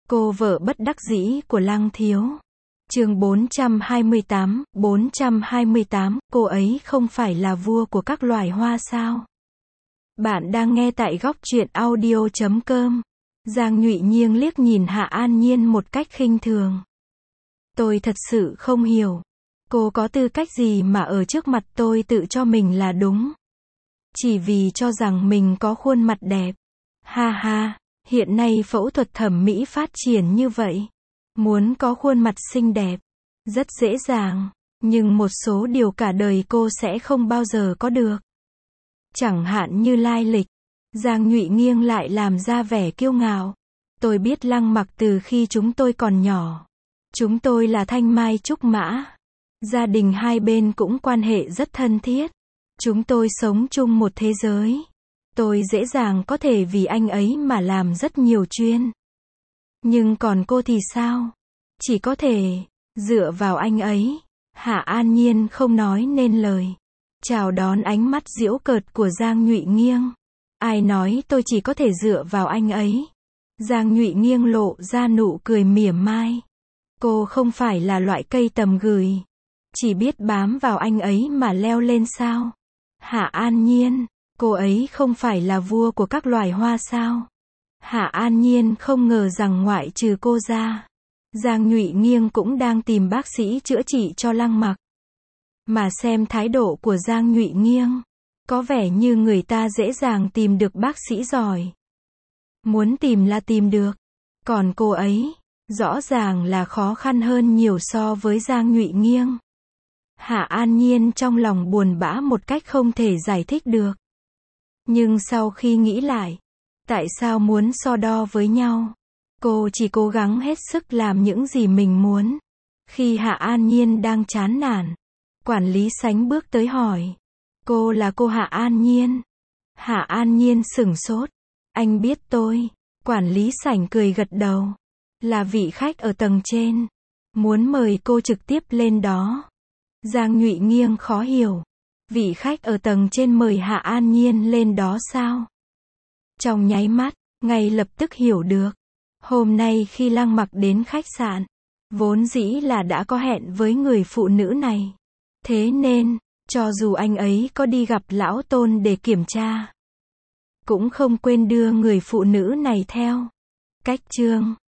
Cô vợ bất đắc dĩ của Lăng Thiếu. Chương 428, cô ấy không phải là vua của các loài hoa sao? Bạn đang nghe tại góc truyện audio.com. Giang Nhụy Nhiên liếc nhìn Hạ An Nhiên một cách khinh thường. Tôi thật sự không hiểu. Cô có tư cách gì mà ở trước mặt tôi tự cho mình là đúng? Chỉ vì cho rằng mình có khuôn mặt đẹp. Ha ha, hiện nay phẫu thuật thẩm mỹ phát triển như vậy. Muốn có khuôn mặt xinh đẹp, rất dễ dàng. Nhưng một số điều cả đời cô sẽ không bao giờ có được. Chẳng hạn như lai lịch. Giang Nhụy Nghiêng lại làm ra vẻ kiêu ngạo. Tôi biết Lăng Mặc từ khi chúng tôi còn nhỏ. Chúng tôi là thanh mai trúc mã. Gia đình hai bên cũng quan hệ rất thân thiết. Chúng tôi sống chung một thế giới. Tôi dễ dàng có thể vì anh ấy mà làm rất nhiều chuyện. Nhưng còn cô thì sao? Chỉ có thể dựa vào anh ấy. Hạ An Nhiên không nói nên lời. Chào đón ánh mắt giễu cợt của Giang Nhụy Nghiêng. Ai nói tôi chỉ có thể dựa vào anh ấy? Giang Nhụy Nghiêng lộ ra nụ cười mỉa mai. Cô không phải là loại cây tầm gửi. Chỉ biết bám vào anh ấy mà leo lên sao? Hạ An Nhiên, cô ấy không phải là vua của các loài hoa sao? Hạ An Nhiên không ngờ rằng ngoại trừ cô ra, Giang Nhụy Nghiêng cũng đang tìm bác sĩ chữa trị cho Lăng Mặc. Mà xem thái độ của Giang Nhụy Nghiêng, có vẻ như người ta dễ dàng tìm được bác sĩ giỏi. Muốn tìm là tìm được. Còn cô ấy, rõ ràng là khó khăn hơn nhiều so với Giang Nhụy Nghiêng. Hạ An Nhiên trong lòng buồn bã một cách không thể giải thích được. Nhưng sau khi nghĩ lại, tại sao muốn so đo với nhau? Cô chỉ cố gắng hết sức làm những gì mình muốn. Khi Hạ An Nhiên đang chán nản, quản lý Sánh bước tới hỏi. Cô là cô Hạ An Nhiên? Hạ An Nhiên sửng sốt. Anh biết tôi. Quản lý Sảnh cười gật đầu. Là vị khách ở tầng trên. Muốn mời cô trực tiếp lên đó. Giang Nhụy Nghiêng khó hiểu. Vị khách ở tầng trên mời Hạ An Nhiên lên đó sao? Trong nháy mắt, ngay lập tức hiểu được. Hôm nay khi Lăng Mặc đến khách sạn, vốn dĩ là đã có hẹn với người phụ nữ này. Thế nên, cho dù anh ấy có đi gặp lão Tôn để kiểm tra, cũng không quên đưa người phụ nữ này theo. Cách chương